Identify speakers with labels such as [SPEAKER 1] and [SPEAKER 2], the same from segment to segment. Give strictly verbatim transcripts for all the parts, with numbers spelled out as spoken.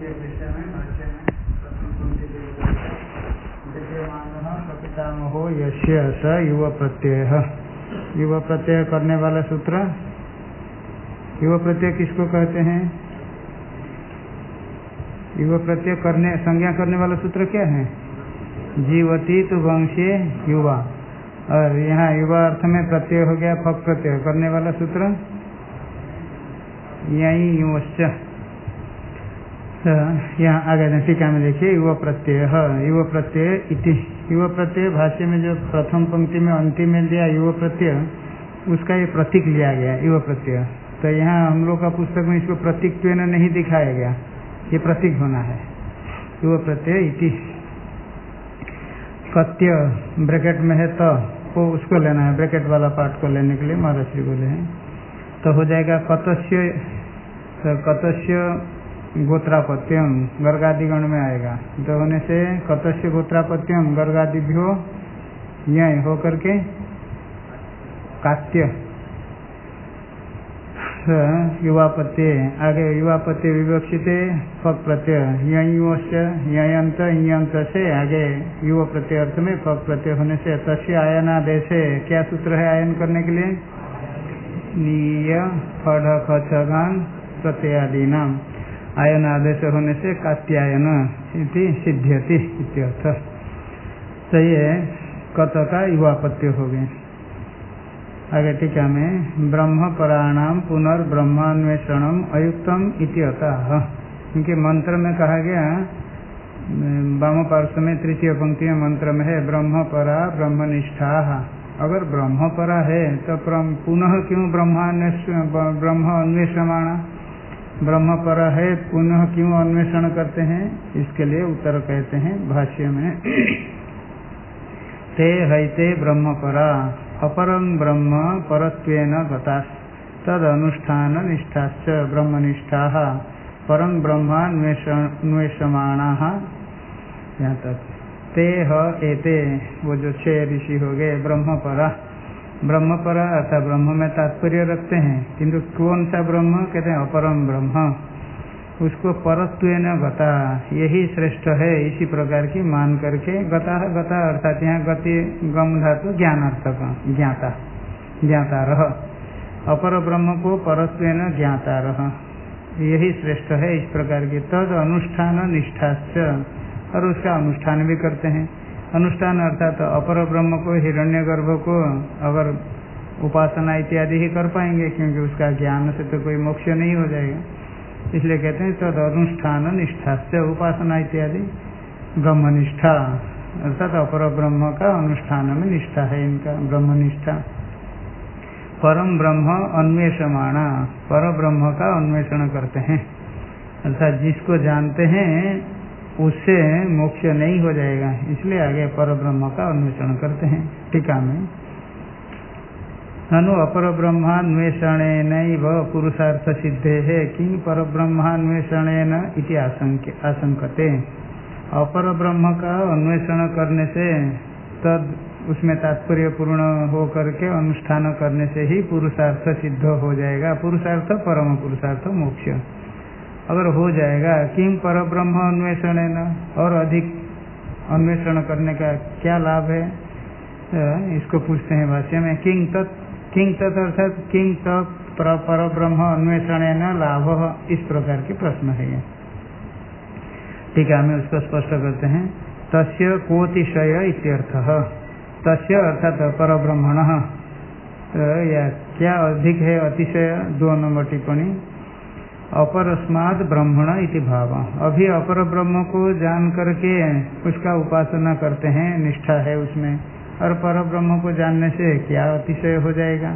[SPEAKER 1] विषय में भाष्य में प्रथम पंक्ति विद्यमानः कपितामहो यस्य स युव प्रत्यय। युव प्रत्यय करने वाला सूत्र, युव प्रत्यय किसको कहते हैं? युव प्रत्यय करने संज्ञा करने वाला सूत्र क्या है? जीवती तो वंशीय युवा, और यहाँ युवा अर्थ में प्रत्यय हो गया फक प्रत्यय करने वाला सूत्र यही युवश्च। तो यहाँ आगे टीका में देखिए युव प्रत्यय, युव प्रत्यय इति। युव प्रत्यय भाष्य में जो प्रथम पंक्ति में अंतिम में दिया युव प्रत्यय, उसका ये प्रतीक लिया गया युव प्रत्यय। तो यहाँ हम लोग का पुस्तक में इसको प्रतीक नहीं दिखाया गया, ये प्रतीक होना है युव प्रत्यय इति। कत्य ब्रैकेट में है तो वो उसको लेना है, ब्रैकेट वाला पार्ट को लेने के लिए महाराष्ट्री बोले हैं। तो हो जाएगा कतस्य, तो कतस्य गोत्रापत्यम गर्गादिगण में आएगा। तो होने से कतस्य गोत्रापत्यम गर्गादिभ्यो यह हो करके कात्य युवापत्य, आगे युवापत्य विवक्षित फक प्रत्यय युवश्च यंत यंत से आगे युव प्रत्यय अर्थ में फक प्रत्यय होने से तस्य आयनादेश क्या सूत्र है आयन करने के लिए? नीय फढ़ खगान प्रत्ययादि नाम आयन आदेश होने से कात्यायन इति सिद्ध्यति इत्यर्थ। तो ये कत का युवापत्य हो गए। आगे टीका में ब्रह्म पराणाम पुनर्ब्रह्मान्वेषणम अयुक्तम इति अतः, क्योंकि मंत्र में कहा गया वाम पार्श्व में तृतीय पंक्ति में मंत्र में है ब्रह्म परा ब्रह्मनिष्ठा। अगर ब्रह्म परा है तो पुनः क्यों ब्रह्मान्वेष ब्रह्म अन्वेषमाणा, ब्रह्म परा है पुनः क्यों अन्वेषण करते हैं? इसके लिए उत्तर कहते हैं भाष्य में ते हैते ब्रह्म परा अपरं ब्रह्म परत्वेन गताः तद अनुष्ठान निष्ठाश्च ब्रह्मनिष्ठाः परं ब्रह्मान्वेषमाणाः। यहाँ तक ते ह एते, वो जो छह ऋषि हो गए ब्रह्मपरा। ब्रह्मपरा अर्थात ब्रह्म में तात्पर्य रखते हैं, किंतु कौन सा ब्रह्म? कहते हैं अपरम ब्रह्म, उसको परत्वेन गता, यही श्रेष्ठ है, इसी प्रकार की मान करके गता गता अर्थात यहाँ गति गम धातु ज्ञानार्थक ज्ञाता ज्ञाता रह, अपर ब्रह्म को परत्वेन ज्ञाता रह, यही श्रेष्ठ है इस प्रकार की। तद अनुष्ठान निष्ठाश्च, और उसका अनुष्ठान भी करते हैं। अनुष्ठान अर्थात तो अपर ब्रह्म को हिरण्यगर्भ को अगर उपासना इत्यादि ही कर पाएंगे, क्योंकि उसका ज्ञान से तो कोई मोक्ष नहीं हो जाएगा, इसलिए कहते हैं तद अनुष्ठान निष्ठा से उपासना इत्यादि ब्रह्मनिष्ठा अर्थात अपर ब्रह्म का अनुष्ठान में निष्ठा है इनका ब्रह्मनिष्ठा। परम ब्रह्म अन्वेषमाणा, पर ब्रह्म का अन्वेषण करते हैं, अर्थात जिसको जानते हैं उससे मोक्ष नहीं हो जाएगा, इसलिए आगे पर ब्रह्म का अन्वेषण करते हैं। टीका में ननु अपर ब्रह्मान्वेषणेन पुरुषार्थ सिद्धे है किं पर ब्रह्मान्वेषणेन इति आशंकते। अपर ब्रह्म का अन्वेषण करने से तद उसमें तात्पर्य पूर्ण हो करके अनुष्ठान करने से ही पुरुषार्थ सिद्ध हो जाएगा। पुरुषार्थ परम पुरुषार्थ मोक्ष अगर हो जाएगा, किं पर ब्रह्म अन्वेषणेन, और अधिक अन्वेषण करने का क्या लाभ है? इसको पूछते हैं भाष्य में किं तत् किंग तत् अर्थात किंग तत् पर ब्रह्म अन्वेषणेन लाभ, इस प्रकार के प्रश्न है ये। टीका में उसको स्पष्ट करते हैं तस्य कोतिशय इत्यर्थः, तस्य अर्थात पर ब्रह्मणः, या क्या अधिक है अतिशय? दो नंबर टिप्पणी अपरस्माद ब्रह्मण इति भाव, अभी अपर ब्रह्म को जान करके उसका उपासना करते हैं, निष्ठा है उसमें, और पर ब्रह्म को जानने से क्या अतिशय हो जाएगा?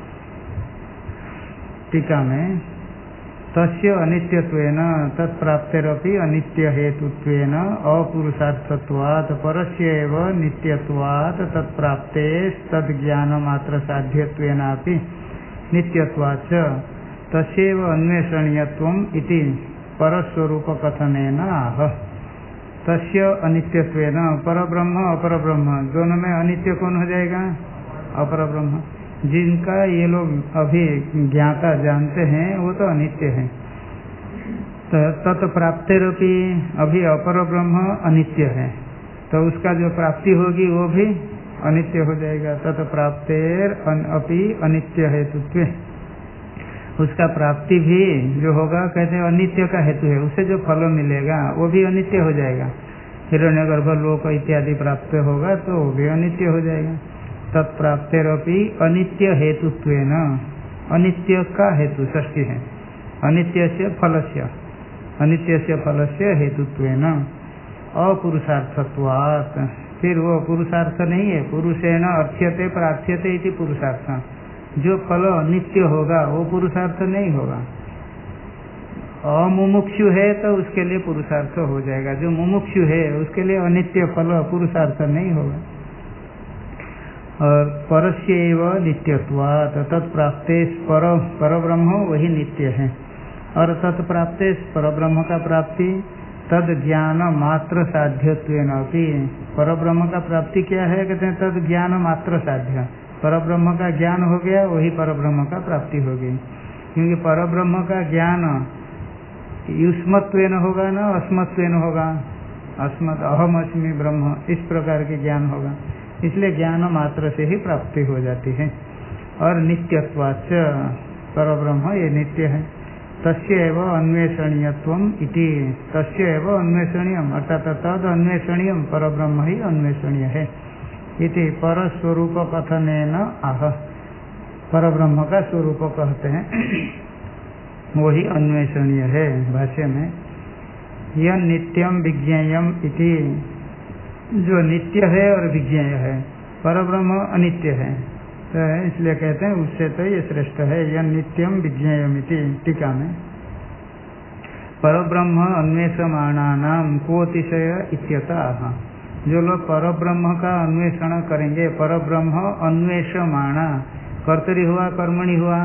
[SPEAKER 1] टीका में तस्य अनित्यत्वेन तत्प्राप्तेरपि अनित्य हेतुत्वेन अपुरुषार्थत्वात् परस्य एव नित्यत्वात् तत्प्राप्ते तद्ज्ञान मात्र साध्यत्वेनापि नित्यत्वाच्च तस्यैव अन्वेषणीयत्वम् इति परस्वरूप कथनेन आह। तस्य अनित्यत्वेन पर ब्रह्म अपर ब्रह्म दोनों में अनित्य कौन हो जाएगा? अपर ब्रह्म। जिनका ये लोग अभी ज्ञाता जानते हैं वो तो अनित्य है, तो तत्प्राप्तिरूपी अभी अपर ब्रह्म अनित्य है, तो उसका जो प्राप्ति होगी वो भी अनित्य हो जाएगा। तत्प्राप्तेर अपि अनित्य हेतुत्व, उसका प्राप्ति भी जो होगा कहते हैं अनित्य का हेतु है, उससे जो फल मिलेगा वो भी अनित्य हो जाएगा। हिरण्यगर्भ लोक इत्यादि प्राप्त होगा तो वो भी अनित्य हो जाएगा। तत्प्राप्तेरपि अनित्य हेतुत्वेन, अनित्य का हेतु षष्ठी है, अनित्य से फलस्य, अनित्य से फलस्य हेतुत्वेन अपुरुषार्थत्वात्, फिर वो पुरुषार्थ नहीं है, पुरुषेण अर्थ्यते प्रार्थ्यते इति पुरुषार्थ, जो फल अनित्य होगा वो पुरुषार्थ नहीं होगा। अमुमुक्षु है तो उसके लिए पुरुषार्थ हो जाएगा, जो मुमुक्षु है उसके लिए अनित्य फल पुरुषार्थ नहीं होगा। और परस्यैव नित्यत्वात्, तत्प्राप्ते पर परब्रह्म वही नित्य है, और तत्प्राप्ते परब्रह्म का प्राप्ति तद ज्ञान मात्र साध्यत्वेन अपि, परब्रह्म का प्राप्ति क्या है कहते हैं तद ज्ञान मात्र साध्य, परब्रह्म का ज्ञान हो गया वही परब्रह्म का प्राप्ति होगी। क्योंकि परब्रह्म का ज्ञान युष्मत्वेन होगा ना अस्मत्वेन होगा, अस्मत् अहम अस्मि ब्रह्म इस प्रकार के ज्ञान होगा, इसलिए ज्ञान मात्र से ही प्राप्ति हो जाती है। और नित्यत्वाच्च, परब्रह्म ये नित्य है। तस्य एव अन्वेषणीयत्वम इति, तस्य एव अन्वेषणीयम अर्थात तद अन्वेषणीयम, परब्रह्म ही अन्वेषणीय है इति परस्वरूप कथनेन आह, परब्रह्म का स्वरूप कहते हैं वही अन्वेषणीय है। भाष्य में यह नित्यम विज्ञेयम इति, जो नित्य है और विज्ञेय है, परब्रह्म अनित्य है, तो इसलिए कहते हैं उससे तो ये श्रेष्ठ है। यह नित्यम विज्ञेयम इति, टीका में परब्रह्म अन्वेषमाणानाम कोतिशय इत्यतः, जो लोग परब्रह्म का अन्वेषण करेंगे, परब्रह्म अन्वेषमाणा, कर्तरी हुआ कर्मणि हुआ,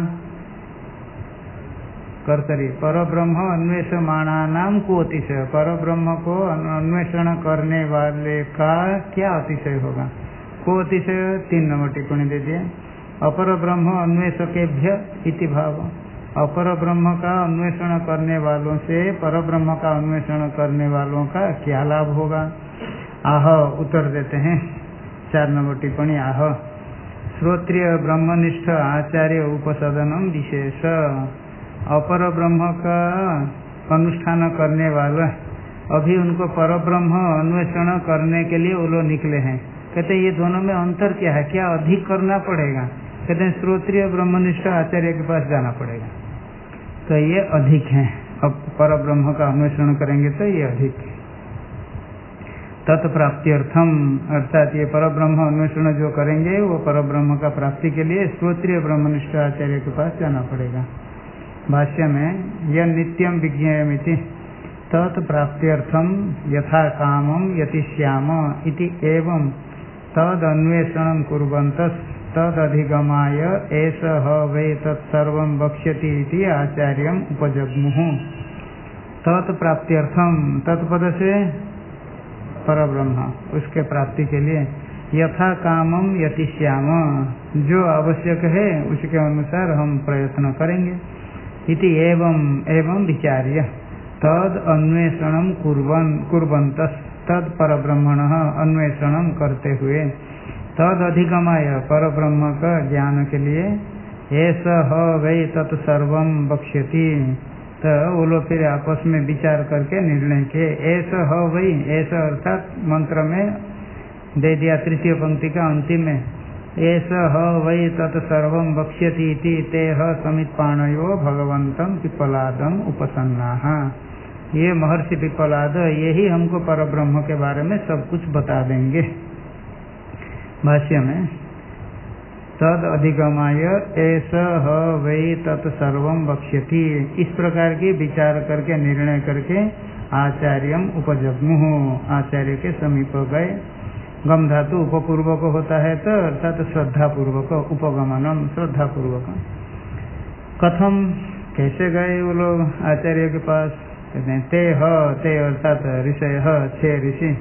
[SPEAKER 1] कर्तरी, परब्रह्म अन्वेषमाणानाम को अतिशय, परब्रह्म को अन्वेषण करने वाले का क्या अतिशय होगा। को अतिशय तीन नंबर टिप्पणी दे दिए। अपर ब्रह्म अन्वेषकेभ्य इति भाव, अपर ब्रह्म का अन्वेषण करने वालों से पर ब्रह्म का अन्वेषण करने वालों का क्या लाभ होगा। आह, उत्तर देते हैं चार नंबर टिप्पणी। आह, श्रोत्रिय ब्रह्मनिष्ठ आचार्य उपसदनम विशेष, अपर ब्रह्म का अनुष्ठान करने वाला अभी उनको पर ब्रह्म अन्वेषण करने के लिए वो लोग निकले हैं, कहते हैं ये दोनों में अंतर क्या है, क्या अधिक करना पड़ेगा। कहते हैं श्रोत्रिय ब्रह्मनिष्ठ आचार्य के पास जाना पड़ेगा, तो ये अधिक है। अब पर ब्रह्म का अन्वेषण करेंगे तो ये अधिक। तत्प्राप्त्यर्थम, अर्थात ये पर ब्रह्म अन्वेषण जो करेंगे वो पर ब्रह्म का प्राप्ति के लिए श्रोत्रिय ब्रह्मनिष्ठ आचार्य के पास जाना पड़ेगा। भाष्य में यह नित्यम विज्ञेयमिति तत्प्राप्त्यर्थम यथा कामम यतिष्याम इति एवं तद अन्वेषणं कुर्वन्तः तद अधिगमाय एष ह वै तत्सर्वं वक्ष्यति इति आचार्यम् उपजग्मुः। तत्प्राप्त्यर्थम, तत्पद से परब्रह्म, उसके प्राप्ति के लिए यथा कामम यतिष्याम, जो आवश्यक है उसके अनुसार हम प्रयत्न करेंगे। इति एवं एवं विचार्य तद अन्वेषणं कुर्वन् कुर्वन्तः, तद परब्रह्मणः अन्वेषणं करते हुए तद अधिगमाय, परब्रह्म का ज्ञान के लिए एष ह वै तत्सर्वं वक्ष्यति, तो वो लोग फिर आपस में विचार करके निर्णय किए। एष ह वै, एष अर्थात मंत्र में दे दिया तृतीय पंक्ति का अंतिम में, एष ह वै तत्सर्वं वक्ष्यति इति तेह समित्पाणयो भगवन्तं पिप्पलादं उपसन्नाः। ये महर्षि पिप्पलाद यही हमको परब्रह्म के बारे में सब कुछ बता देंगे। भाष्य में तद अधिगमाय एष ह वै तत्सर्वं वक्ष्यति, इस प्रकार की विचार करके निर्णय करके आचार्यम उपजग्मुः, आचार्य के समीप गए। गम धातु उपपूर्वक होता है तो अर्थात श्रद्धा पूर्वक, उपगमनम श्रद्धा पूर्वक। कथम, कैसे गए वो लोग आचार्य के पास, कहते हैं ते ह, ते अर्थात ऋषय, छे ऋषि।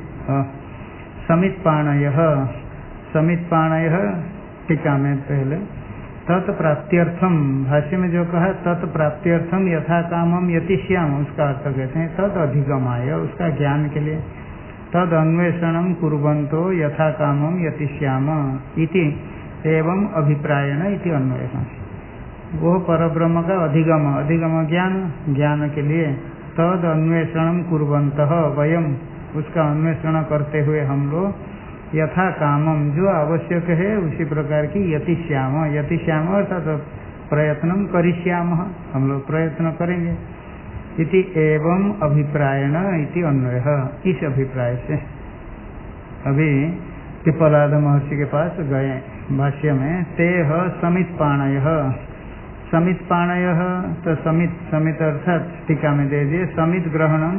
[SPEAKER 1] समित्पाणय, समित्पाणय टीका में पहले तत्प्राप्त्यर्थम, भाष्य में जो कहा तत्प्राप्त्यर्थम यथा कामम यतिश्याम, उसका अर्थ कहते हैं तद अधिगमाय, उसका ज्ञान के लिए। तद अन्वेषणम कुर्वन्तो यथा कामम यतिश्याम इति एवं अभिप्रायण इति अन्वेषण, वो परब्रह्म का अधिगम, अधिगम ज्ञान, ज्ञान के लिए तद अन्वेषणम कुर्वन्तः वयम, उसका अन्वेषण करते हुए हम लोग यथा कामम, जो आवश्यक है उसी प्रकार की यतिश्याम, यतिश्याम अर्थात प्रयत्नम करिष्याम, हम लोग प्रयत्न करेंगे। इति एवं अभिप्रायण इति अन्वयः, इस अभिप्राय से। अभी पिपलाद महर्षि के पास गए, भाष्य में तेह समित पाणयः, समित पाणयः, तो समित, समित अर्थात टीका में दे दिए समित ग्रहणम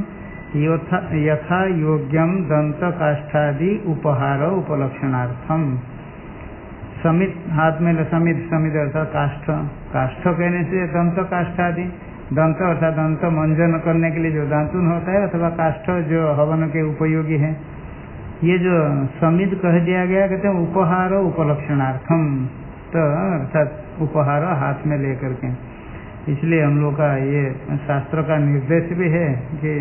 [SPEAKER 1] यथा योग्यम दंत काष्ठादि उपहार उपलक्षणार्थम। समित, हाथ में समित, समित अर्थात काष्ठ, काष्ठ कहने से दंत काष्ठादि, दंत अर्थात दंत मंजन करने के लिए जो दांतुन होता है, अथवा काष्ठ जो हवन के उपयोगी है। ये जो समित कह दिया गया, कहते हैं उपहार उपलक्षणार्थम, तो अर्थात उपहार हाथ में लेकर के, इसलिए हम लोग का ये शास्त्र का निर्देश भी है कि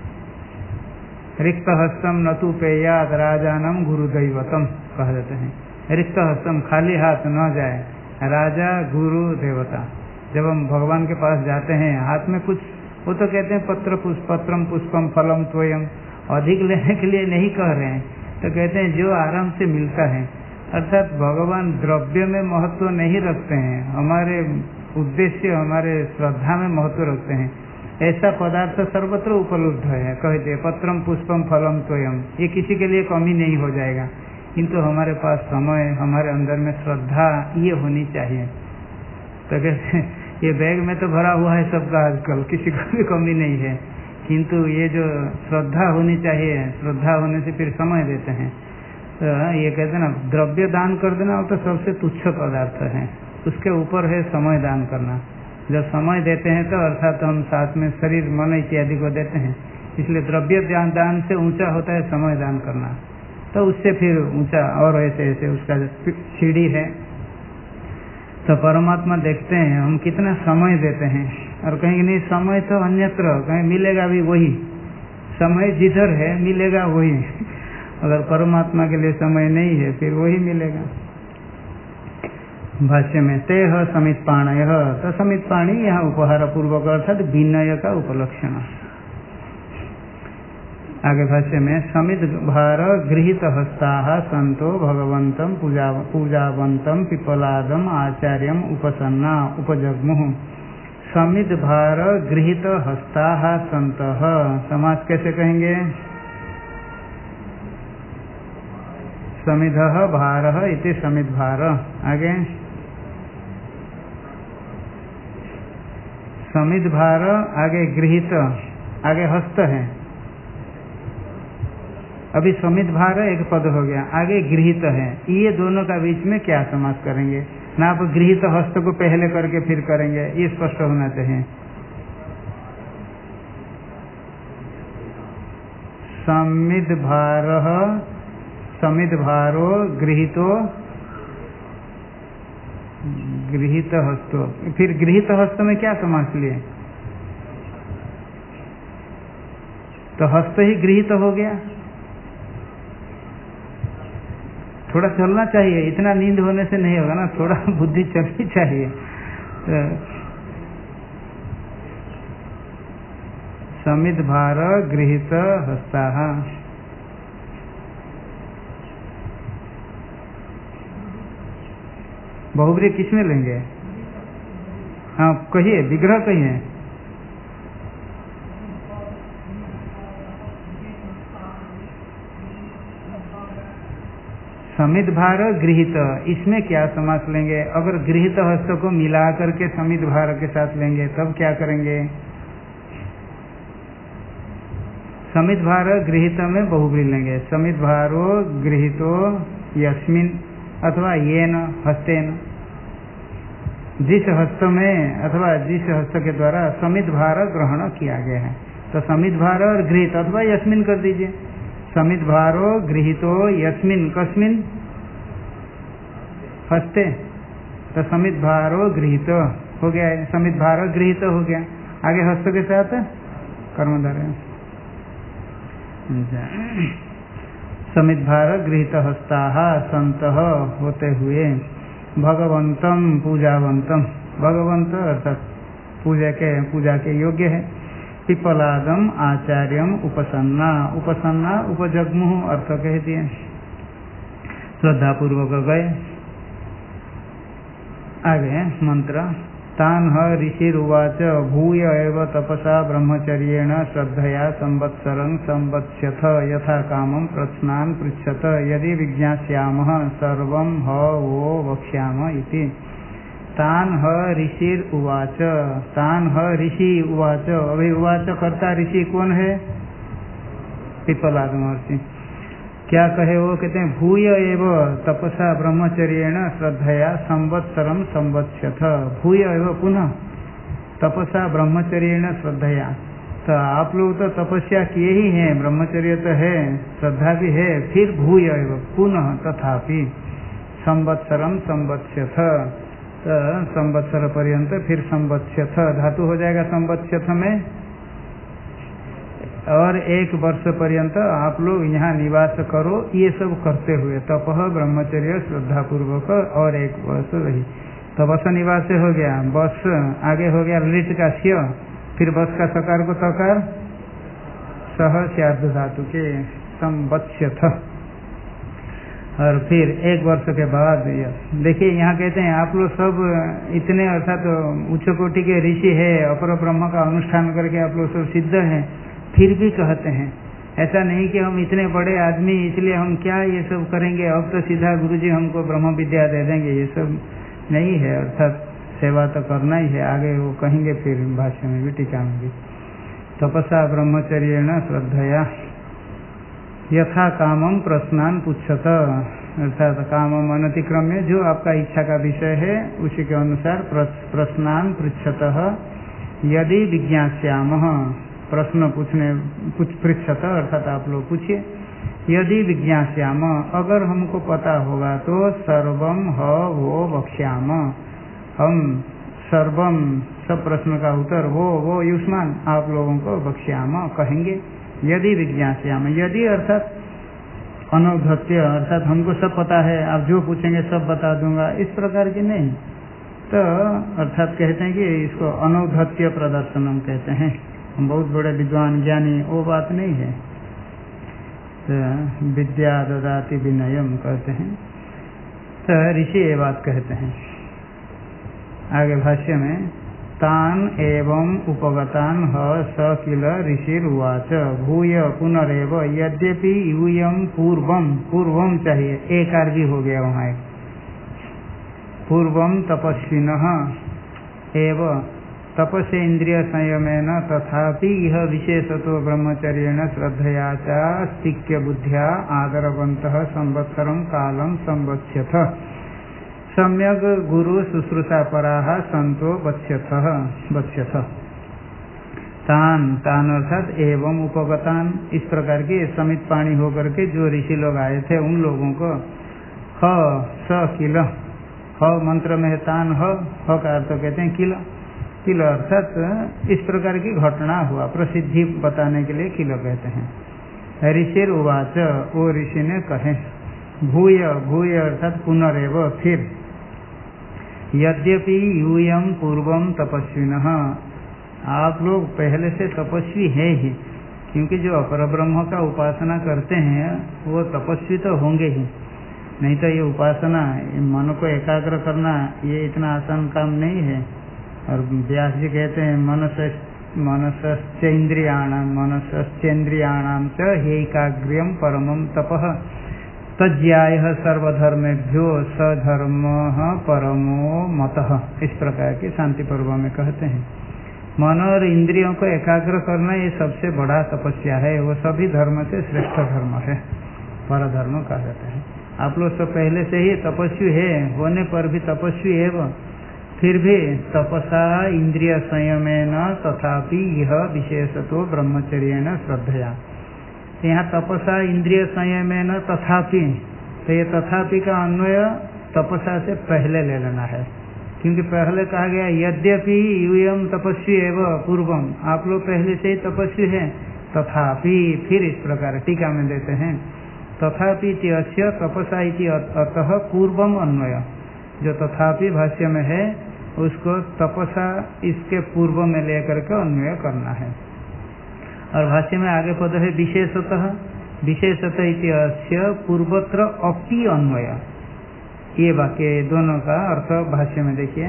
[SPEAKER 1] रिक्त हस्तम न तु पेयात राजानम गुरुदैवतम, कह देते हैं। रिक्त हस्तम, खाली हाथ न जाए, राजा गुरु देवता। जब हम भगवान के पास जाते हैं, हाथ में कुछ, वो तो कहते हैं पत्र पुष्प, पत्रम पुष्पम फलम त्वयम, अधिक लेने के लिए नहीं कह रहे हैं, तो कहते हैं जो आराम से मिलता है, अर्थात भगवान द्रव्य में महत्व नहीं रखते हैं, हमारे उद्देश्य, हमारे श्रद्धा में महत्व रखते हैं। ऐसा पदार्थ सर्वत्र उपलब्ध है, कहते पत्रम पुष्पम फलम त्वयम, ये किसी के लिए कमी नहीं हो जाएगा, किंतु हमारे पास समय, हमारे अंदर में श्रद्धा ये होनी चाहिए। तो कहते ये बैग में तो भरा हुआ है सबका आजकल, किसी को भी कमी नहीं है, किंतु ये जो श्रद्धा होनी चाहिए, श्रद्धा होने से फिर समय देते हैं। तो ये कहते हैं ना, द्रव्य दान कर देना वो तो सबसे तुच्छ पदार्थ है, उसके ऊपर है समय दान करना। जब समय देते हैं तो अर्थात तो हम साथ में शरीर मन इत्यादि को देते हैं, इसलिए द्रव्य दान से ऊंचा होता है समय दान करना, तो उससे फिर ऊंचा और ऐसे ऐसे उसका सीढ़ी है। तो परमात्मा देखते हैं हम कितना समय देते हैं, और कहीं नहीं समय तो अन्यत्र, कहीं मिलेगा भी वही समय, जिधर है मिलेगा वही। अगर परमात्मा के लिए समय नहीं है फिर वही मिलेगा। भाष्य में तेह समित पाणय, तो समित पाणी यहाँ उपहार पूर्वक अर्थात विनय का उपलक्षण। आगे भाष्य में समित भार गृहीत हस्ता संतो भगवंतम पूजा पूजावंतम पिपलादम आचार्यम उपसन्ना उपजग्मुः। समित भार गृहीत हस्ता संतः, समाज कैसे कहेंगे? समिधः भारः इति समित भार। आगे समित भार, आगे गृहीत, आगे हस्त है। अभी समित भार एक पद हो गया, आगे गृहीत है, ये दोनों का बीच में क्या समास करेंगे? ना आप गृहीत हस्त को पहले करके फिर करेंगे, ये स्पष्ट होना चाहिए। समित भारः, समित भारो गृहीतो, गृहीत हस्तो, फिर गृहीत हस्त में क्या समास लिए? तो हस्त ही गृहीत हो गया। थोड़ा चलना चाहिए, इतना नींद होने से नहीं होगा ना, थोड़ा बुद्धि चलनी चाहिए। तो समित भार गृहीत हस्ताः, बहुब्री किसमें लेंगे? हाँ कहिए, विग्रह कहिए। समित भार गृहीत, इसमें क्या समास लेंगे? अगर गृहीत हस्त को मिला करके समित भार के साथ लेंगे तब क्या करेंगे? समित भार गृहीत में बहुब्री लेंगे। समित भारो गृहीतो यस्मिन अथवा येन हस्तेन, जिस हस्त में अथवा जिस हस्त के द्वारा समित भार ग्रहण किया गया है, तो समित भार और गृहीत अथवा यस्मिन कर दीजिए। समित भारो गृहीतो यस्मिन, कस्मिन? हस्ते, तो समित भारो गृहीत हो गया, समित भार गृहीत हो गया। आगे हस्त के साथ कर्मधारय, समित भार गृहीत हस्ताः सन्तः होते हुए भगवंतम पूजावंतम, भगवंत अर्थात पूजा के पूजा के योग्य है। पिपलादम आचार्यम उपसन्ना, उपसन्ना उपजग्मुह अर्थ कह दिए, श्रद्धा पूर्वक गए। आगे मंत्र तान ऋषिरुवाच भूय एव तपसा ब्रह्मचर्येण श्रद्धया संवत्सरं संवत्स्यथ यथा कामं प्रश्नान् पृच्छत यदि विज्ञास्यामः सर्वं ह वो वक्ष्याम इति। तान ऋषिर उवाच, तान ऋषि उवाच, अभी उवाच करता ऋषि कौन है? पिपलाद महर्षि। क्या कहे वो? कहते हैं भूय एव तपसा ब्रह्मचर्येण श्रद्धया संवत्सरम संवत्स्यथ, भूय एव पुनः तपसा ब्रह्मचर्येण श्रद्धया। तो आप लोग तो तपस्या किए ही हैं, ब्रह्मचर्य तो है, श्रद्धा भी है, फिर भूय एव पुनः तथापि संवत्सरम संवत्स्यथ, तो संवत्सर पर्यंत, फिर संवत्स्यथ धातु हो जाएगा संवत्स्यथ में, और एक वर्ष पर्यंत आप लोग यहाँ निवास करो, ये सब करते हुए तपह ब्रह्मचर्य श्रद्धा पूर्वक, और एक वर्ष रही। तो बस निवास हो गया, बस आगे हो गया लिट का स्य, फिर बस का सकार को तकार, सह स्यार्ध धातु के संवत्स्यथ, और फिर एक वर्ष के बाद देखिए यहाँ कहते हैं आप लोग सब इतने अर्थात उच्च कोटि के ऋषि है, अपर ब्रह्म का अनुष्ठान करके आप लोग सब सिद्ध हैं, फिर भी कहते हैं ऐसा नहीं कि हम इतने बड़े आदमी इसलिए हम क्या ये सब करेंगे, अब तो सीधा गुरुजी हमको ब्रह्म विद्या दे देंगे, ये सब नहीं है, अर्थात सेवा तो करना ही है। आगे वो कहेंगे फिर भाष्य में भी, टीका में भी, तपसा ब्रह्मचर्येण श्रद्धया यथा कामम प्रश्नान पुच्छत, अर्थात कामम अनतिक्रम्य, जो आपका इच्छा का विषय है उसी के अनुसार प्रश्नान पृच्छत, यदि विज्ञास्यामः, प्रश्न पूछने पृच्छत अर्थात आप लोग पूछिए, यदि विज्ञास्याम अगर हमको पता होगा तो सर्वम ह वो वक्ष्याम, हम सर्वम सब प्रश्न का उत्तर वो वो युष्मान आप लोगों को वक्ष्याम कहेंगे। यदि विज्ञास्याम, यदि अर्थात अनौधत्य, अर्थात हमको सब पता है, आप जो पूछेंगे सब बता दूंगा, इस प्रकार की नहीं। तो अर्थात कहते हैं कि इसको अनौधत्य प्रदर्शनम कहते हैं, हम बहुत बड़े विद्वान ज्ञानी, वो बात नहीं है। तो विद्या ददाति विनयम कहते हैं, तो ऋषि ये बात कहते हैं। आगे भाष्य में तान एवं उपगतान ह स किल ऋषिर्वाच भूय पुनरेव यद्यपि यूयम पूर्वम, पूर्वम चाहिए, एक आर भी हो गया वहाँ एक, पूर्वम तपस्विनः एव तपसेन्द्रिय संयमेन तथापि यह विशेषतो ब्रह्मचर्येण श्रद्धया च स्तिक्य बुद्ध्या आदरवन्तः संवत्सरं कालं संवत्स्यथ सम्यक गुरु शुश्रूषा पराः संतो वत्स्यथः वत्स्यथ। तान, तान अर्थात एवं उपगतान, इस प्रकार के समित पाणी होकर के जो ऋषि लोग आए थे उन लोगों को ह स किल, ह मंत्र में तान ह, ह का अर्थ कहते हैं किल, किल अर्थात इस प्रकार की घटना हुआ, प्रसिद्धि बताने के लिए किल कहते हैं। ऋषिर उवाच, वो ऋषि ने कहे, भूय, भूय अर्थात पुनरेव फिर, यद्यपि यूयम पूर्वम तपस्विनः, आप लोग पहले से तपस्वी है ही, क्योंकि जो अपर ब्रह्म का उपासना करते हैं वो तपस्वी तो होंगे ही, नहीं तो ये उपासना, मन को एकाग्र करना ये इतना आसान काम नहीं है। और व्यास जी कहते हैं मनस मनसश्चेन्द्रियाणां मनसश्चेन्द्रियाणां च हैकाग्र्यं परमं तपः तज्ज्याय सर्वधर्मेभ्यो सधर्मः परमो मतः, इस प्रकार के शांति पर्व में कहते हैं। मन और इंद्रियों को एकाग्र करना ये सबसे बड़ा तपस्या है, वो सभी धर्म से श्रेष्ठ धर्म है, पर धर्म कहा जाता है। आप लोग सब पहले से ही तपस्वी है, होने पर भी तपस्वी है, वो फिर भी तपसा इंद्रिय संयमेन तथापि यह विशेषतो ब्रह्मचर्येण श्रद्धया। यहाँ तपसा इंद्रिय संयमेन तथापि, तो ये तथापि का अन्वय तपसा से पहले ले लेना है, क्योंकि पहले कहा गया यद्यपि यूयम तपस्वी एवं पूर्वम, आप लोग पहले से ही तपस्वी हैं, तथापि, फिर इस प्रकार टीका में देते हैं तथापि अस्य तपसा इति अतः पूर्वम अन्वय, जो तथापि भाष्य में है उसको तपसा इसके पूर्व में लेकर के अन्वय करना है। और भाष्य में आगे पद है विशेषतः, विशेषतः इति अस्य पूर्वत्र अपि अन्वय, ये वाक्य दोनों का अर्थ भाष्य में देखिए।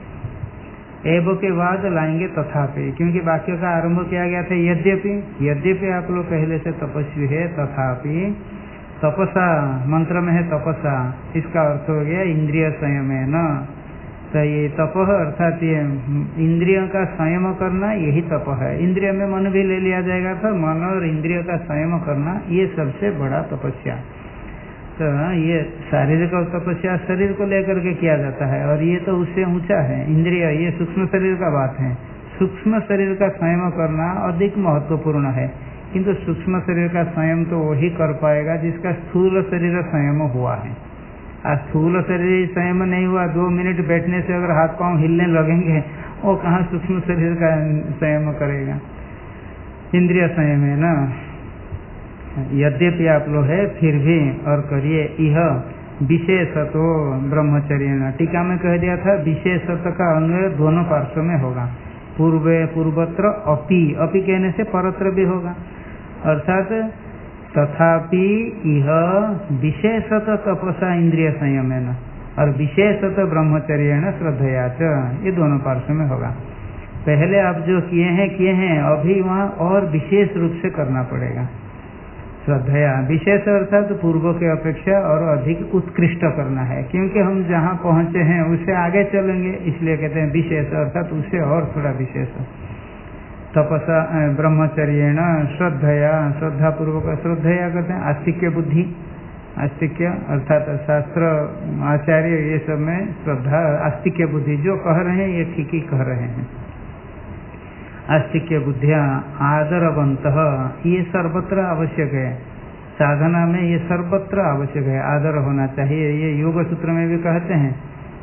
[SPEAKER 1] एवं के बाद लाएंगे तथापि, क्योंकि वाक्य का आरंभ किया गया था यद्यपि, यद्यपि आप लोग पहले से तपस्वी है, तथापि तपसा मंत्र में है तपसा, इसका अर्थ हो गया इंद्रिय संयम है न, तो ये तप अर्थात ये इंद्रियों का संयम करना, यही तप है। इंद्रिय में मन भी ले लिया जाएगा, तो मन और इंद्रियों का संयम करना ये सबसे बड़ा तपस्या। तो ये शारीरिक तपस्या शरीर को लेकर के किया जाता है, और ये तो उससे ऊंचा है। इंद्रिय ये सूक्ष्म शरीर का बात है, सूक्ष्म शरीर का संयम करना अधिक महत्वपूर्ण है, किंतु सूक्ष्म शरीर का संयम तो वही कर पाएगा जिसका स्थूल शरीर संयम हुआ है। आज स्थूल शरीर संयम नहीं हुआ, दो मिनट बैठने से अगर हाथ पांव हिलने लगेंगे, वो कहाँ सूक्ष्म शरीर का संयम करेगा। इंद्रिय संयम है ना। यद्यपि आप लोग है फिर भी और करिए, यह विशेषतो ब्रह्मचर्य, टीका में कह दिया था विशेषत का अन्वय दोनों पार्श्व में होगा, पूर्व पूर्वत्र अपि, अपि कहने से परत्र भी होगा, अर्थात तथापि यह विशेषत तपसा इंद्रिय संयम है न, और विशेषत ब्रह्मचर्य श्रद्धया च, ये दोनों पार्श्व में होगा। पहले आप जो किए हैं किए हैं, अभी वहाँ और विशेष रूप से करना पड़ेगा। श्रद्धया विशेष अर्थात पूर्व के अपेक्षा और अधिक उत्कृष्ट करना है, क्योंकि हम जहाँ पहुँचे हैं उससे आगे चलेंगे, इसलिए कहते हैं विशेष अर्थात उससे और थोड़ा विशेष। तपसा ब्रह्मचर्येण श्रद्धया, श्रद्धा पूर्वक, श्रद्धया कहते हैं आस्तिक्य बुद्धि, आस्तिक्य अर्थात शास्त्र आचार्य ये सब में श्रद्धा आस्तिक्य बुद्धि, जो कह रहे हैं ये ठीक ही कह रहे हैं। आस्तिक्य बुद्धिया आदरवंतः, ये सर्वत्र आवश्यक है, साधना में ये सर्वत्र आवश्यक है, आदर होना चाहिए। ये योग सूत्र में भी कहते हैं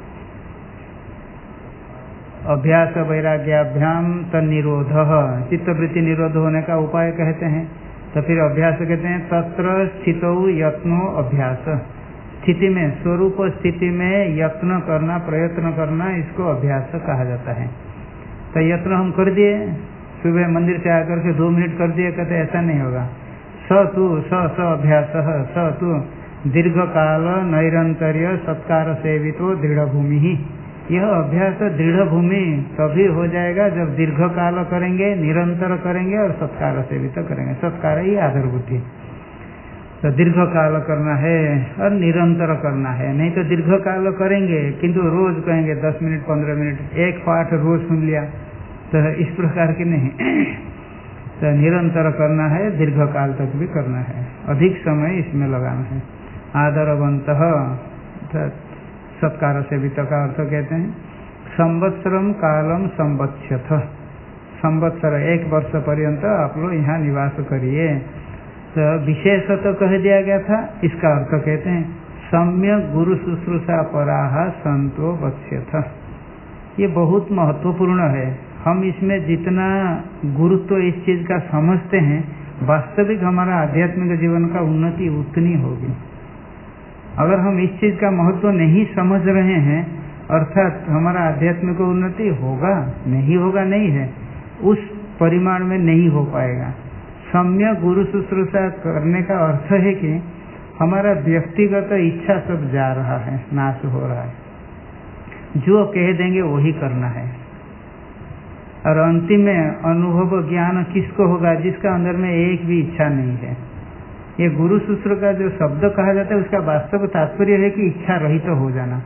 [SPEAKER 1] अभ्यास वैराग्याभ्याम तन्निरोध, चित्तवृत्ति निरोध होने का उपाय कहते हैं। तो फिर अभ्यास कहते हैं तत्र स्थितौ यत्नो अभ्यास, स्थिति में स्वरूप स्थिति में यत्न करना, प्रयत्न करना, इसको अभ्यास कहा जाता है। तो यत्न हम कर दिए, सुबह मंदिर से आकर के दो मिनट कर दिए, कहते ऐसा नहीं होगा। स तु स स अभ्यास, स तु दीर्घ काल नैरंतर्य सत्कार सेवितो दृढ़ भूमि ही, यह अभ्यास दृढ़ भूमि तभी हो जाएगा जब दीर्घ काल करेंगे, निरंतर करेंगे और सत्कार सेवित करेंगे। सत्कार ही आदर बुद्धि, तो दीर्घ काल करना है और निरंतर करना है, नहीं तो दीर्घ काल करेंगे किंतु रोज कहेंगे दस मिनट पंद्रह मिनट, एक पाठ रोज सुन लिया, तो इस प्रकार के नहीं। तो निरंतर करना है, दीर्घ काल तक भी करना है, अधिक समय इसमें लगाना है। आदरवंतः सत्कार सेवित का अर्थ कहते हैं संवत्सरम कालम संवत्स्यथ, संवत्सर एक वर्ष पर्यंत आप लोग यहाँ निवास करिए। तो विशेष तो कह दिया गया था, इसका अर्थ कहते हैं सम्यक गुरु शुश्रूषा पराह संतो वत्स्यथ, ये बहुत महत्वपूर्ण है। हम इसमें जितना गुरुत्व इस चीज का समझते हैं, वास्तविक हमारा आध्यात्मिक जीवन का उन्नति उतनी होगी। अगर हम इस चीज का महत्व नहीं समझ रहे हैं, अर्थात हमारा आध्यात्मिक उन्नति होगा नहीं होगा नहीं है, उस परिमाण में नहीं हो पाएगा। सम्यक गुरु शुश्रूषा करने का अर्थ है कि हमारा व्यक्तिगत इच्छा सब जा रहा है, नाश हो रहा है, जो कह देंगे वही करना है। और अंतिम में अनुभव ज्ञान किसको होगा? जिसका अंदर में एक भी इच्छा नहीं है। ये गुरु सूत्र का जो शब्द कहा जाता है उसका वास्तव तात्पर्य है कि इच्छा रहित तो हो जाना।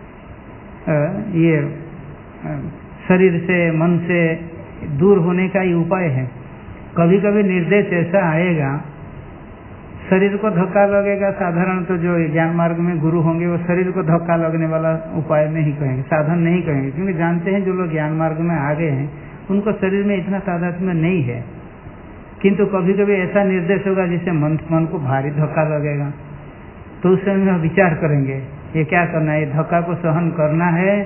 [SPEAKER 1] ये शरीर से मन से दूर होने का ही उपाय है। कभी कभी निर्देश ऐसा आएगा, शरीर को धक्का लगेगा, साधारण तो जो ज्ञान मार्ग में गुरु होंगे वो शरीर को धक्का लगने वाला उपाय में ही कहेंगे, साधन नहीं कहेंगे, क्योंकि जानते हैं जो लोग ज्ञान मार्ग में आ गए हैं उनको शरीर में इतना तादात्म्य नहीं है। किंतु कभी कभी ऐसा निर्देश होगा जिससे मन मन को भारी धक्का लगेगा, तो उस समय हम विचार करेंगे ये क्या करना है, ये धक्का को सहन करना है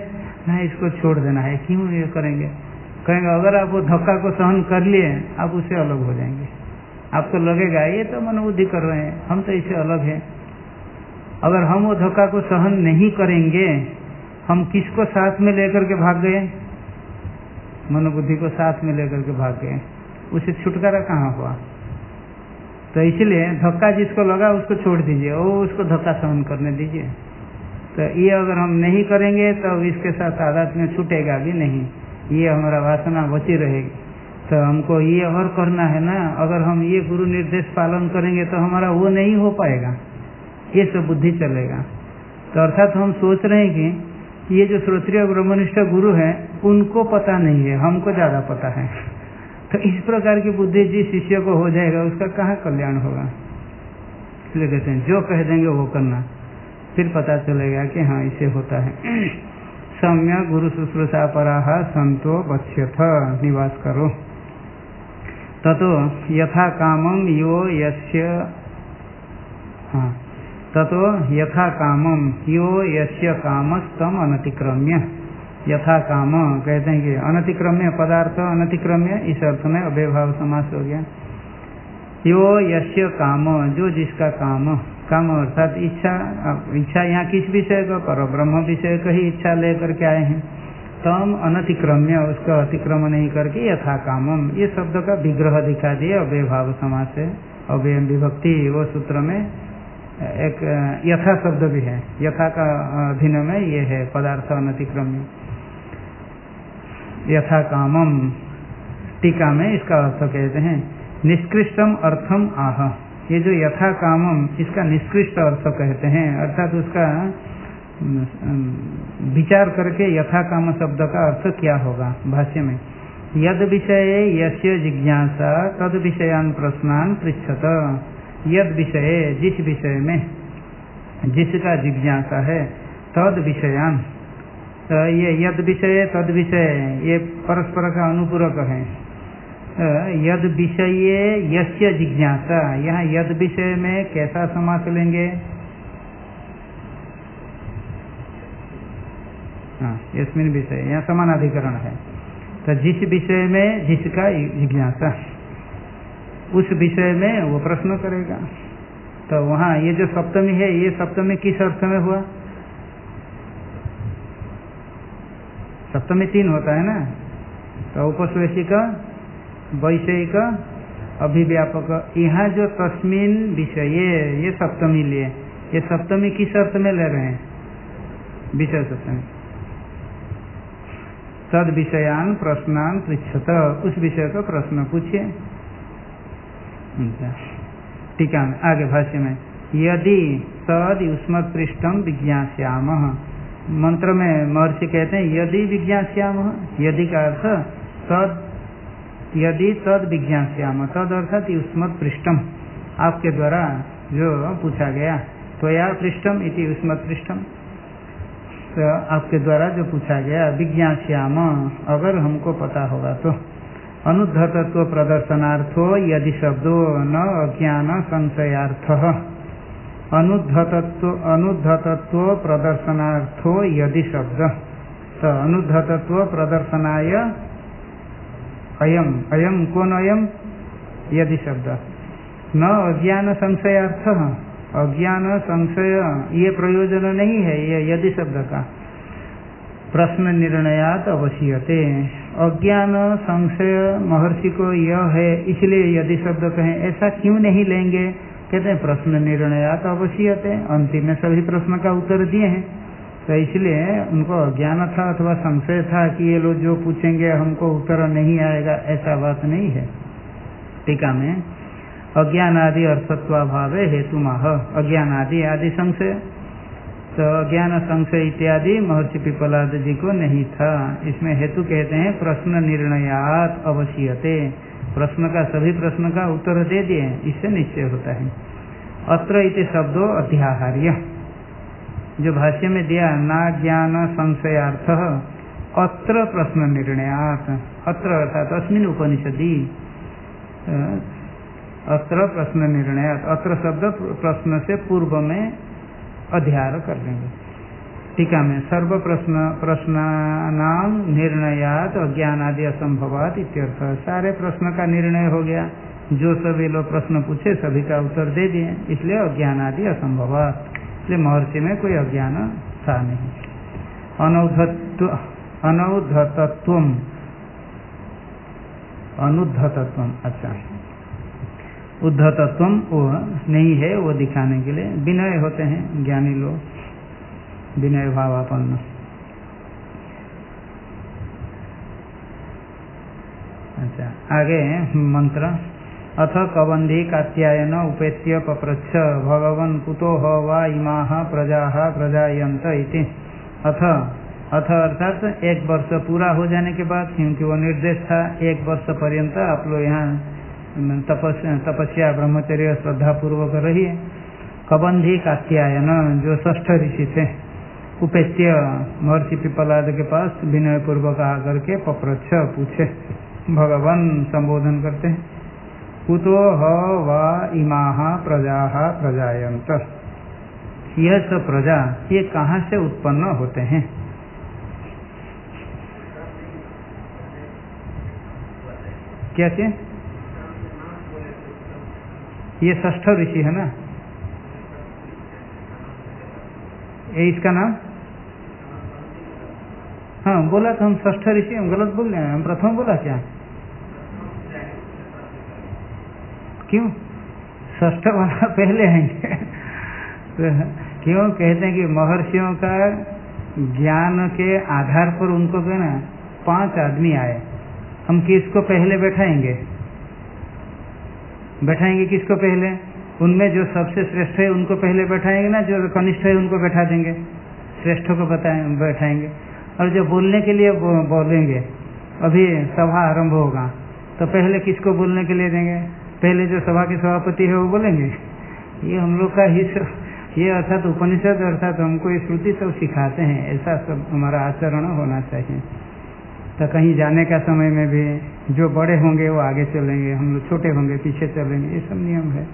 [SPEAKER 1] नहीं इसको छोड़ देना है, क्यों ये करेंगे? कहेंगे अगर आप वो धक्का को सहन कर लिए आप उससे अलग हो जाएंगे। आपको लगेगा ये तो मनोबुद्धि कर रहे हैं, हम तो इससे अलग हैं। अगर हम वो धक्का को सहन नहीं करेंगे, हम किसको साथ में लेकर के भाग गए? मनोबुद्धि को साथ में लेकर के भाग गए, उसे छुटकारा कहाँ हुआ? तो इसलिए धक्का जिसको लगा उसको छोड़ दीजिए, वो उसको धक्का सहन करने दीजिए। तो ये अगर हम नहीं करेंगे तो इसके साथ आध्यात्म में छूटेगा भी नहीं, ये हमारा वासना बची रहेगी। तो हमको ये और करना है ना, अगर हम ये गुरु निर्देश पालन करेंगे तो हमारा वो नहीं हो पाएगा, ये सब बुद्धि चलेगा। तो अर्थात हम सोच रहे हैं कि ये जो श्रोत्रिय ब्रह्मनिष्ठ गुरु हैं उनको पता नहीं है, हमको ज्यादा पता है। तो इस प्रकार की बुद्धि जिस शिष्य को हो जाएगा उसका कहाँ कल्याण होगा? इसलिए कहते हैं जो कह देंगे वो करना, फिर पता चलेगा कि हाँ इसे होता है। सम्यक गुरु शुश्रूषा पराह संतो वक्ष्यथ, निवास करो। ततो यथा कामम यो यस्य, हाँ ततो यथा कामम यो यस्य कामस्तम अनतिक्रम्य। यथा काम कहते हैं कि अनतिक्रम्य पदार्थ, अनतिक्रम्य इस अर्थ में अव्ययभाव समास हो गया। यो यस्य काम, जो जिसका काम, काम अर्थात इच्छा, इच्छा यहाँ किस विषय का? पर ब्रह्म विषय का ही इच्छा लेकर के आए हैं। तम अनतिक्रम्य, उसका अतिक्रमण नहीं करके यथा कामम, ये शब्द का विग्रह दिखा दिए अव्ययभाव समास है। अव्यय विभक्ति वो सूत्र में एक यथा शब्द भी है, यथा का अधीन में ये है पदार्थ अनतिक्रम्य। यथा कामम टीका में इसका अर्थ कहते हैं निष्कृष्टम अर्थम आह। ये जो यथा कामम इसका निष्कृष्ट अर्थ कहते हैं, अर्थात उसका विचार करके यथा काम शब्द का अर्थ क्या होगा भाष्य में। यद विषये यस्य जिज्ञासा तद विषयान प्रश्नान पृच्छत। यद विषय, जिस विषय में जिसका जिज्ञासा है, तद विषयान, तो ये यद विषय तद विषय ये परस्पर का अनुपूरक है। यद विषये यस्य जिज्ञासा, यहाँ यद विषय में कैसा समास लेंगे? हाँ यस्मिन विषय, यहाँ समानाधिकरण है। तो जिस विषय में जिसका जिज्ञासा, उस विषय में वो प्रश्न करेगा। तो वहाँ ये जो सप्तमी है, ये सप्तमी किस अर्थ में हुआ? सप्तमी तीन होता है ना, तो उपस्वेशिक, वैषयिक, अभिव्यापक। यहाँ जो तस्मिन विषय ये सप्तमी लिए, ये सप्तमी किस अर्थ में ले रहे हैं? विषय सप्तमी। तद विषयान प्रश्नान पृच्छत, उस विषय का प्रश्न पूछिए। ठीक है, आगे भाष्य में यदि तद युष्मत् पृष्ठम विज्ञास्याम, मंत्र में महर्षि कहते हैं यदि विज्ञास्याम, यदि का अर्थ तद, यदि तद विज्ञास्याम, तद अर्थात युष्मत् पृष्ठम, आपके द्वारा जो पूछा गया, त्वया पृष्ठम इति युष्मत् पृष्ठम, तो आपके द्वारा जो पूछा गया, विज्ञास्याम अगर हमको पता होगा तो। अनुद्धतत्व प्रदर्शनार्थो यदि शब्दो न अज्ञान संशयार्थः, अनुद्धतत्व अनुद्धतत्व प्रदर्शनार्थो यदि शब्द, तो अनुद्धतत्व प्रदर्शनाय अयम, अयम कौन अयम? यदि शब्द। न अज्ञान संशयार्थः, अज्ञान संशय ये प्रयोजन नहीं है ये यदि शब्द का। प्रश्न निर्णयात अवश्यते, अज्ञान संशय महर्षि को यह है इसलिए यदि शब्द कहें, ऐसा क्यों नहीं लेंगे? कहते हैं प्रश्न निर्णयात अवश्यते, अंतिम में सभी प्रश्न का उत्तर दिए हैं, तो इसलिए उनको अज्ञान था अथवा संशय था कि ये लोग जो पूछेंगे हमको उत्तर नहीं आएगा, ऐसा बात नहीं है। टीका में अज्ञान आदि अर्थत्वाभावे हेतु माह, अज्ञान आदि आदि संशय, तो अज्ञान संशय इत्यादि महर्षि पिपलाद जी को नहीं था। इसमें हेतु कहते हैं प्रश्न निर्णयात अवश्यते, प्रश्न का सभी प्रश्न का उत्तर दे दिए, इससे निश्चय होता है। अत्र इति शब्दो अध्याहार्य, जो भाष्य में दिया ना ज्ञान संशयार्थ, अत्र प्रश्न निर्णयात, अत्र अर्थात अस्मिन् उपनिषदि, अत्र प्रश्न निर्णयात, अत्र शब्द प्रश्न से पूर्व में अध्यार कर लेंगे। टीका में सर्व प्रश्न प्रश्नानाम निर्णयात अज्ञान आदि असंभवात इत्यर्थ। सारे प्रश्न का निर्णय हो गया, जो सभी लोग प्रश्न पूछे सभी का उत्तर दे दिए, इसलिए अज्ञान आदि असंभवात, इसलिए महर्षि में कोई अज्ञान था नहीं। अनौद्धत्व अनौद्धतत्वम अनुद्धतत्वम, अच्छा उद्धतत्वम वो नहीं है, वो दिखाने के लिए विनय होते हैं ज्ञानी लोग, विनय भावापन्न। अच्छा आगे मंत्र। अथ कबंधी कात्यायन उपेत्य पप्रच्छ भगवन् कुतो ह वा इमाः प्रजाः प्रजायन्त इति। अथ अथ अर्थात एक वर्ष पूरा हो जाने के बाद, क्योंकि वो निर्देश था एक वर्ष पर्यंत आप लोग यहाँ तपस्या तपस्या ब्रह्मचर्य श्रद्धा पूर्वक रहिए। कबंधी कात्यायन जो षष्ठ ऋषि थे, उपेत्य महर्षि पिपलाद के पास विनय पूर्वक आकर के पप्रच्छ पूछे, भगवान संबोधन करते हैं, कुतो ह वा इमाः प्रजाः प्रजायन्त, यह सब प्रजा ये कहाँ से उत्पन्न होते हैं। क्या क्या ये षष्ठ ऋषि है ना, ये इसका नाम, हाँ बोला तो हम षष्ठ ऋषि, हम गलत बोल रहे हैं, हम प्रथम बोला क्या, क्यों षष्ठ वाला पहले आएंगे तो क्यों कहते हैं कि महर्षियों का ज्ञान के आधार पर उनको कहना पांच आदमी आए, हम किसको पहले बैठाएंगे, बैठाएंगे किसको पहले, उनमें जो सबसे श्रेष्ठ है उनको पहले बैठाएंगे ना, जो कनिष्ठ है उनको बैठा देंगे, श्रेष्ठ को बताएं बैठाएंगे, और जो बोलने के लिए बोलेंगे, अभी सभा आरंभ होगा तो पहले किसको बोलने के लिए देंगे, पहले जो सभा के सभापति है वो बोलेंगे। ये हम लोग का ही ये अर्थात उपनिषद अर्थात हमको ये श्रुति सब सिखाते हैं, ऐसा सब हमारा आचरण होना चाहिए। तो कहीं जाने का समय में भी जो बड़े होंगे वो आगे चलेंगे, हम लोग छोटे होंगे पीछे चलेंगे, ये सब नियम है।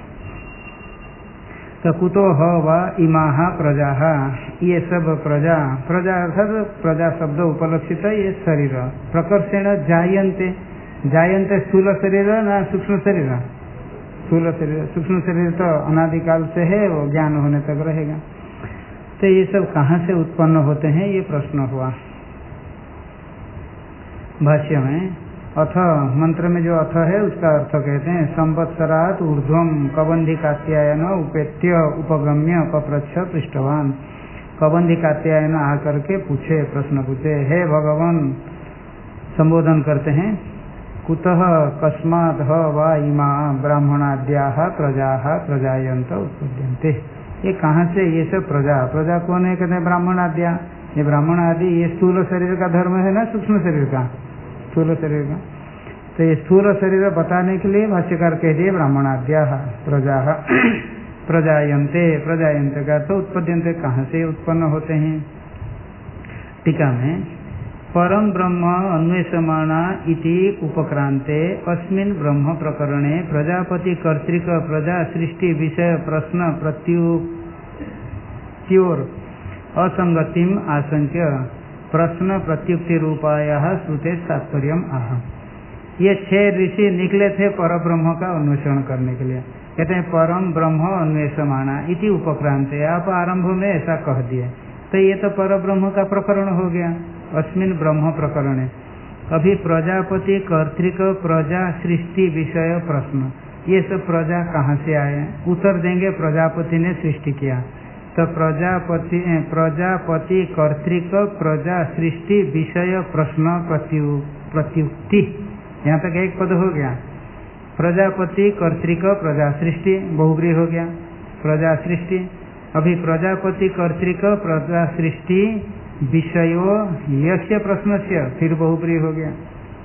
[SPEAKER 1] तो कुतो ह वा इमाः प्रजाः, ये सब प्रजा, प्रजा अर्थात प्रजा शब्द उपलक्षित ये शरीर, प्रकर्षेण जायन्ते, जायन्ते स्थूल शरीर ना सूक्ष्म शरीर, स्थूल शरीर, सूक्ष्म शरीर तो अनादिकाल से है, वो ज्ञान होने तक रहेगा। तो ये सब कहाँ से उत्पन्न होते हैं, ये प्रश्न हुआ। भाष्य में अथ मंत्र में जो अथ है उसका अर्थ कहते हैं संवत्सरात ऊर्ध्वम कबंधी कात्यायन उपेत्य उपगम्य पप्रच्छ पृष्ठवान। कबंधी कात्यायन आकर के पूछे, प्रश्न पूछे, हे भगवान, संबोधन करते हैं, कुतः कस्मात् ह वा इमा ब्राह्मणाद्याः प्रजाः प्रजायन्त उत्पद्यन्ते, ये कहाँ से ये सब प्रजा, प्रजा कौन है, कहते हैं ब्राह्मणाद्या, ये ब्राह्मण आदि ये स्थूल शरीर का धर्म है ना, सूक्ष्म शरीर का, स्थूल शरीर का। तो ये स्थूल शरीर बताने के लिए भाष्यकार कह दिए ब्राह्मणाद्या प्रजा प्रजायन्ते, प्रजायन्ते का तो उत्पद्यन्ते, कहाँ से उत्पन्न होते हैं। टीका में परम ब्रह्म अन्वेषमाणा इति उपक्रांते अस्मिन् ब्रह्म प्रकरणे प्रजापति कर्तृक प्रजा सृष्टि विषय प्रश्न प्रत्युक्त्योर असंगतिम आशंक्य प्रश्न प्रत्युक्ति रूपायाः श्रुते तात्पर्यम आह। ये छह ऋषि निकले थे पर ब्रह्म का अन्वेषण करने के लिए, कहते हैं परम ब्रह्म अन्वेषमाणा इति उपक्रांते, आप आरंभ में ऐसा कह दिए, तो ये तो पर ब्रह्म का प्रकरण हो गया, अस्मिन् ब्रह्म प्रकरणे। अभी प्रजापति कर्तृक प्रजा सृष्टि विषय प्रश्न, ये सब प्रजा कहाँ से आए, उत्तर देंगे प्रजापति ने सृष्टि किया, तो प्रजापति प्रजापति कर्तृक प्रजा सृष्टि विषय प्रश्न प्रत्यु प्रत्युक्ति, यहाँ तक एक पद हो गया। प्रजापति कर्तृक प्रजा सृष्टि बहुब्री हो गया, प्रजा सृष्टि। अभी प्रजापति कर्तृक प्रजा सृष्टि विषयो यस्य प्रश्नस्य, फिर बहुब्री हो गया,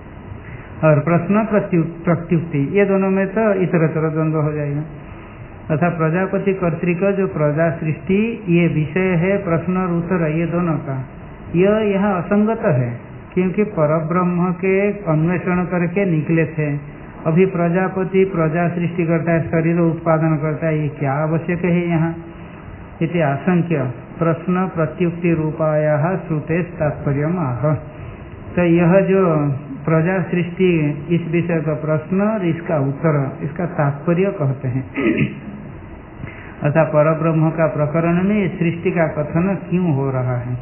[SPEAKER 1] और प्रश्न प्रत्युक्ति, ये दोनों में तो इतरतर द्वंद्व हो जाएगा। तथा प्रजापति कर्तृक जो प्रजा सृष्टि ये विषय है, प्रश्न और उत्तर ये दोनों का, यह यहाँ असंगत है, क्योंकि परब्रह्म के अन्वेषण करके निकले थे। अभी प्रजापति प्रजा सृष्टि करता है, शरीर उत्पादन करता है, ये क्या आवश्यक है यहाँ, इति आशंक्य प्रश्न प्रत्युक्ति रूपाया श्रुते तात्पर्य आह। तो यह जो प्रजा सृष्टि इस विषय का प्रश्न और इसका उत्तर, इसका तात्पर्य कहते हैं। अर्थात परब्रह्म का प्रकरण में सृष्टि का कथन क्यों हो रहा है।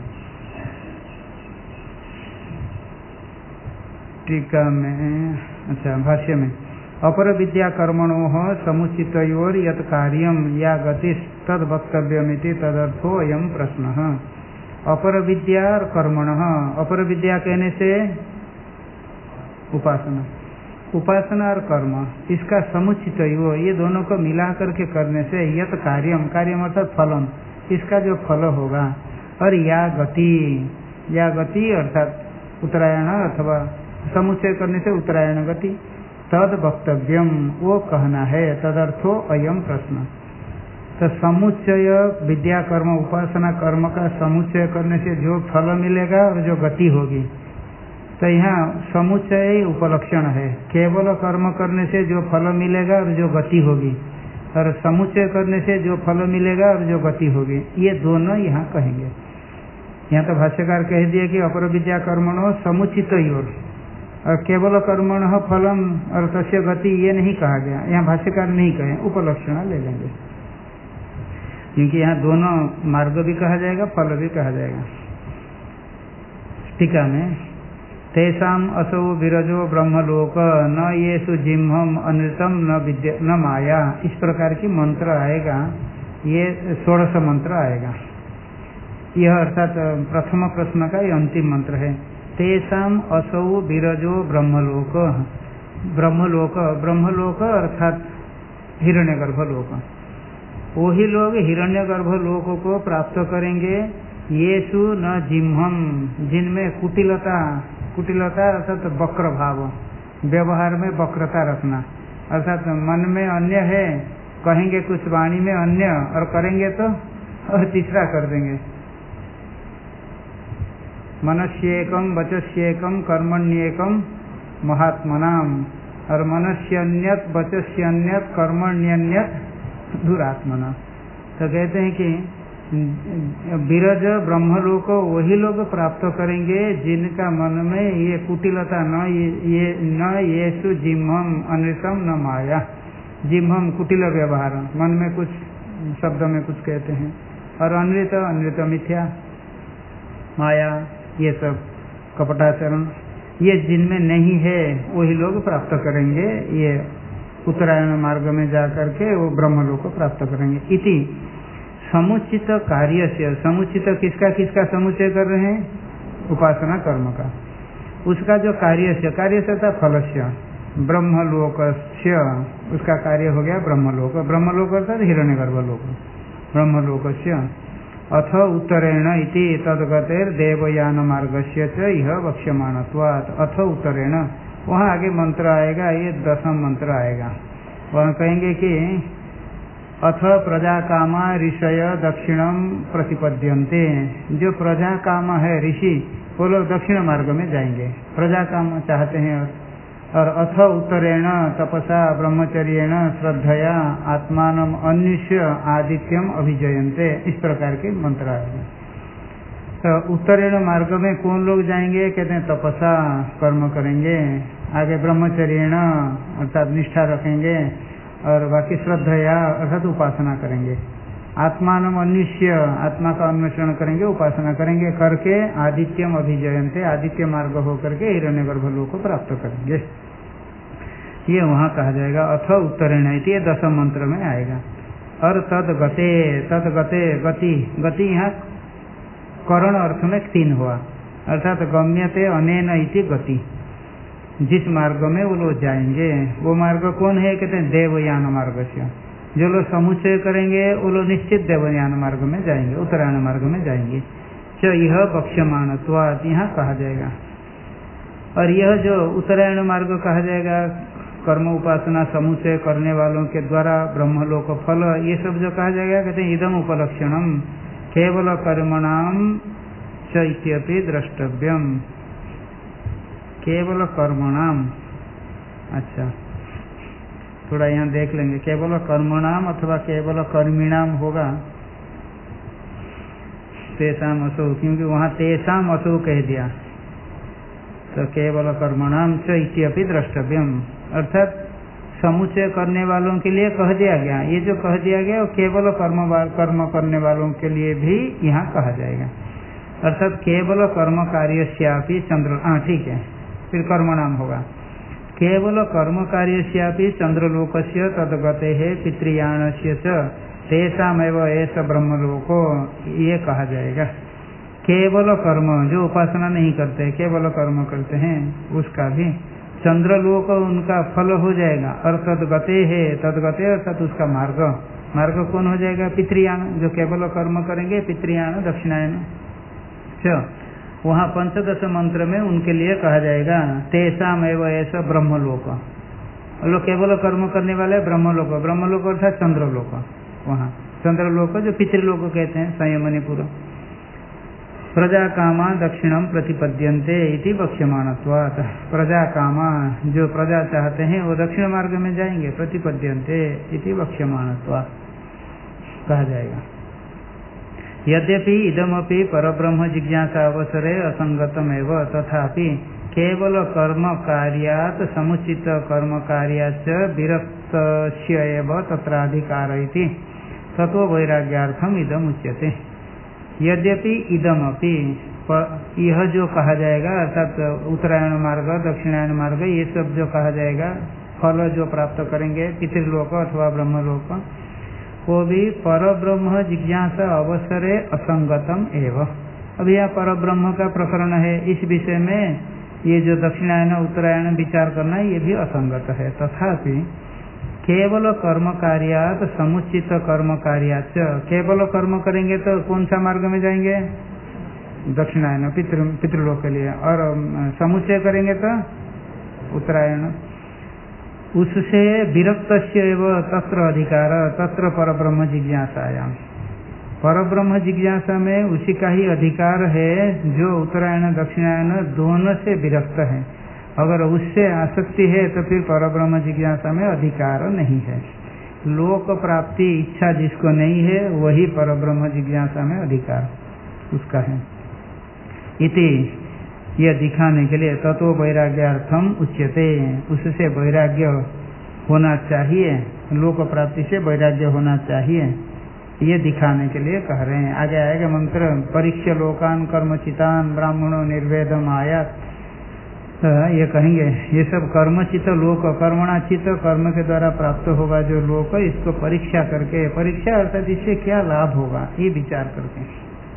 [SPEAKER 1] टीका में, अच्छा भाष्य में, अपर विद्या कर्मणो समुचितयोर यत् कार्यम या गतिस् तद वक्तव्यमिति तदर्थो अयम प्रश्न। अपर विद्या और कर्मण, अपर विद्या कहने से उपासना, उपासना और कर्म, इसका समुचित यो, ये दोनों को मिला करके करने से यत् कार्यम, कार्यम अर्थात फलम, इसका जो फल होगा, और या गति, या गति अर्थात उत्तरायण अथवा समुच्चय करने से उत्तरायण गति, तद वक्तव्यम, वो कहना है, तदर्थो अयम प्रश्न। तो समुच्चय विद्या कर्म उपासना कर्म का समुच्चय करने से जो फल मिलेगा और जो गति होगी, तो यहाँ समुच्चय उपलक्षण है। केवल कर्म करने से जो फल मिलेगा और जो गति होगी, और समुच्चय करने से जो फल मिलेगा और जो गति होगी, ये दोनों यहाँ कहेंगे। यहाँ तो भाष्यकार कह दिए कि अपर विद्या कर्मणो समुचित योर, और केवल कर्मण फलम और तस्य गति, ये नहीं कहा गया, यहाँ भाष्यकार नहीं कहे, उपलक्षण ले लेंगे, क्योंकि यहाँ दोनों मार्ग भी कहा जाएगा, फल भी कहा जाएगा। टीका में, तेषाम असौ विरजो ब्रह्मलोक न येषु जिह्वम अनृतम न विद्या न माया, इस प्रकार की मंत्र आएगा, ये षोड़श मंत्र आएगा। यह अर्थात प्रथम प्रश्न का ये अंतिम मंत्र है। तेषाम असौ विरजो ब्रह्मलोक, ब्रह्मलोक, ब्रह्मलोक अर्थात हिरण्यगर्भ लोक, वही लोग हिरण्यगर्भ लोक को प्राप्त करेंगे। येषु न जिह्वम, जिनमें कुटिलता, कुटिलता अर्थात वक्र भाव, व्यवहार में वक्रता रखना, अर्थात मन में अन्य है, कहेंगे कुछ वाणी में अन्य, और करेंगे तो और तीसरा कर देंगे। मनस्येकम वचस्येकम कर्मण्येकम महात्मनाम, और मनस्यन्यत वचस्यन्यत कर्मण्यन्यत दुरात्मना। तो कहते हैं कि विरज ब्रह्मलोक वही लोग प्राप्त करेंगे जिनका मन में ये कुटिलता, न ये, ये न येषु जिह्वम अनृतम न माया, जिह्वम कुटिल व्यवहार, मन में कुछ शब्द में कुछ कहते हैं, और अनृत अनृत मिथ्या, माया, ये सब कपटाचरण, ये जिनमें नहीं है वही लोग प्राप्त करेंगे, ये उत्तरायण मार्ग में जा करके वो ब्रह्मलोक को प्राप्त करेंगे। इति समुचित कार्य से, समुचित किसका किसका समुच्चय कर रहे हैं, उपासना कर्म का, उसका जो कार्य से, कार्य से था फलस्य, ब्रह्मलोक से, उसका कार्य हो गया ब्रह्मलोक, ब्रह्मलोक अर्थात हिरण्यगर्भ लोक, ब्रह्मलोक से। अथ उत्तरेण इति तद्गतेर देवयान मार्गस्य च इह वक्ष्यमाणत्वात्, अथ उत्तरेण, वहाँ आगे मंत्र आएगा, ये दसम मंत्र आएगा, वहाँ कहेंगे कि अथ प्रजा कामा ऋषय दक्षिणम प्रतिपद्यन्ते, जो प्रजा काम है ऋषि, वो लोग दक्षिण मार्ग में जाएंगे, प्रजा काम चाहते हैं। और अथ उत्तरेण तपसा ब्रह्मचर्येण श्रद्धया आत्मानम अन्विष्य आदित्यम अभिजयन्ते, इस प्रकार के मंत्र आएंगे। तो उत्तरेण मार्ग में कौन लोग जाएंगे, कहते हैं तपसा, कर्म करेंगे, आगे ब्रह्मचर्येण अर्थात निष्ठा रखेंगे, और बाकी श्रद्धया अर्थात उपासना करेंगे, आत्मानम अन्विष्य, आत्मा का अन्वेषण करेंगे, उपासना करेंगे, करके आदित्यम अभिजयन्ते, आदित्य मार्ग होकर के हिरण्यगर्भ लोक को प्राप्त करेंगे। ये वहाँ कहा जाएगा अथ उत्तरेण इति, ये दसम मंत्र में आएगा। और तद गते, तद गते गति, गति यहाँ करण अर्थ में तीन हुआ, अर्थात गम्यते अनेन इति गति, जिस मार्ग में वो लोग जाएंगे, वो मार्ग कौन है, कहते हैं देवयान मार्ग से। जो लोग समुच्चय करेंगे वो लोग निश्चित देवयान मार्ग में जाएंगे, उत्तरायण मार्ग में जाएंगे। च यह वक्ष्यमाणत्वात्, यहाँ कहा जाएगा। और यह जो उत्तरायण मार्ग कहा जाएगा, कर्म उपासना समुच्चय करने वालों के द्वारा ब्रह्मलोक फल, ये सब जो कहा जाएगा, कहते हैं इदम उपलक्षणम केवल कर्मणाम च इत्यपि द्रष्टव्यम, केवल कर्मणाम। अच्छा, थोड़ा यहाँ देख लेंगे, केवल कर्मणाम अथवा केवल कर्मिणाम होगा। तेषाम असौ, क्योंकि वहाँ तेषाम असौ कह दिया तो केवल कर्मणाम च इत्यपि द्रष्टव्यम, अर्थात समुचय करने वालों के लिए कह दिया गया। ये जो कह दिया गया वो केवल कर्म कर्म करने वालों के लिए भी यहाँ कहा जाएगा, अर्थात केवल कर्म कार्यस्यापि चंद्र, हाँ ठीक है, फिर कर्म नाम होगा। केवल कर्म कार्यस्यापि चंद्रलोकस्य तद्गते है पितृयाणस्य च तेषामेव एष ब्रह्मलोको, ये कहा जाएगा। केवल कर्म जो उपासना नहीं करते, केवल कर्म करते हैं, उसका भी चंद्रलोक उनका फल हो जाएगा। और तद्गते है, तद्गते अर्थात उसका मार्ग, मार्ग कौन हो जाएगा? पितृयाण, जो केवल कर्म करेंगे, पितृयाण दक्षिणायन। वहाँ पंचदश मंत्र में उनके लिए कहा जाएगा तेषाम एव ऐसा ब्रह्मलोक, लोग केवल कर्म करने वाले ब्रह्मलोक, ब्रह्मलोक अर्थात चंद्रलोक, वहाँ चंद्रलोक जो पितृलोक कहते हैं, संयमनिपुर। प्रजा कामा दक्षिणम प्रतिपद्यन्ते इति वक्ष्यमाणत्वात्, प्रजा कामा जो प्रजा चाहते हैं वो दक्षिण मार्ग में जाएंगे, प्रतिपद्यन्ते इति वक्ष्यमाणत्वात् कहा जाएगा। यद्यपि इदमपि परब्रह्म जिज्ञासा अवसरे असंगतमेव, तथापि केवल कर्म कार्यात् समुचित कर्म कार्याच्च विरक्तस्य एव तत्राधिकार इति तत्व वैराग्यार्थम इदम उच्यते। यद्यपि इदमपि, यह जो कहा जाएगा अर्थात उत्तरायण मार्ग, दक्षिणायन मार्ग, ये सब जो कहा जाएगा, फल जो प्राप्त करेंगे पितृलोक अथवा ब्रह्मलोक, वो भी परब्रह्म जिज्ञासा अवसरे असंगतम एवं। अब यह परब्रह्म का प्रकरण है, इस विषय में ये जो दक्षिणायन उत्तरायण विचार करना ये भी असंगत है। तथापि केवल कर्म कार्यात समुचित कर्म कार्याच, केवल कर्म करेंगे तो कौन सा मार्ग में जाएंगे? दक्षिणायन, पितृ पितृलोक के लिए, और समुचय करेंगे तो उत्तरायण। उससे विरक्तस्य एव तत्र अधिकार, तत्र परब्रह्म जिज्ञासायाम, परब्रह्म जिज्ञासा में उसी का ही अधिकार है जो उत्तरायण दक्षिणायन दोनों से विरक्त है। अगर उससे आसक्ति है तो फिर परब्रह्म जिज्ञासा में अधिकार नहीं है। लोक प्राप्ति इच्छा जिसको नहीं है वही परब्रह्म जिज्ञासा में अधिकार उसका है। इति यह दिखाने के लिए तत्व वैराग्यार्थम उच्यते, उससे वैराग्य होना चाहिए, लोक प्राप्ति से वैराग्य होना चाहिए, ये दिखाने के लिए कह रहे हैं। आगे आएगा मंत्र, परीक्ष्य लोकान कर्मचितान ब्राह्मणों निर्वेदम आयात, तो ये कहेंगे ये सब कर्मचित लोक, कर्मणाचित कर्म के द्वारा प्राप्त होगा जो लोक, इसको परीक्षा करके, परीक्षा अर्थात इससे क्या लाभ होगा ये विचार करके।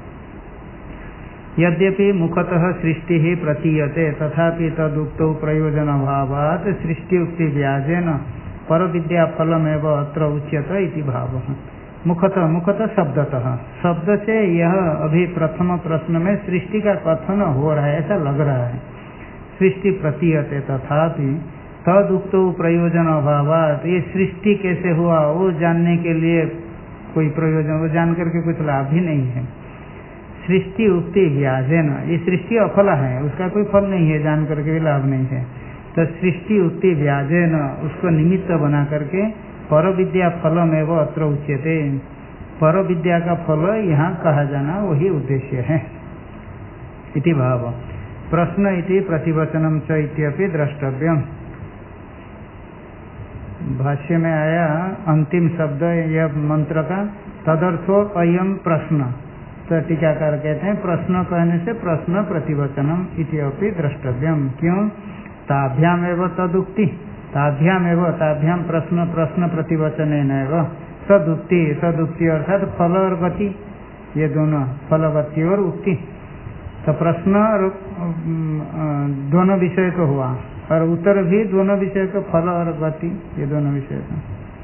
[SPEAKER 1] यद्यपि मुखतः सृष्टि ही प्रतीयते तथापि तदुक्तौ प्रयोजन अभावात् सृष्टि उक्ति व्याजेन पर विद्या फलमेव अत्र उच्यते इति भावः। मुखतः, मुखतः शब्दतः, शब्द से यह अभी प्रथम प्रश्न में सृष्टि का कथन हो रहा है, ऐसा लग रहा है। सृष्टि प्रतीयते तथापि तदुक्तौ प्रयोजन अभावात्, ये सृष्टि कैसे हुआ वो जानने के लिए कोई प्रयोजन, वो जान करके कुछ लाभ ही नहीं है। सृष्टि उक्ति व्याजेन, ये सृष्टि अफला है, उसका कोई फल नहीं है, जान करके भी लाभ नहीं है। तो सृष्टि उक्ति व्याजेन, उसको निमित्त बना करके पर विद्या फलम एवं अत्र उच्यते, पर विद्या का फल यहाँ कहा जाना वही उद्देश्य है। इति भाव। प्रश्न इति प्रतिवचनम च इत्यपि द्रष्टव्यम। भाष्य में आया अंतिम शब्द यह मंत्र का, तदर्थो अयम प्रश्न, तो टीकाकार कहते हैं प्रश्न कहने से प्रश्न प्रतिवचनम इत्यपि द्रष्टव्यम। क्यों? ताभ्याम एवं तदुक्ति, ताभ्याम एवं, ताभ्याम प्रश्न, प्रश्न प्रतिवचन एवं तदुक्ति, तदुक्ति अर्थात फल और गति, ये दोनों फलगति और उक्ति। तो प्रश्न और दोनों विषय को हुआ और उत्तर भी दोनों विषय को, फल और गति ये दोनों विषय को।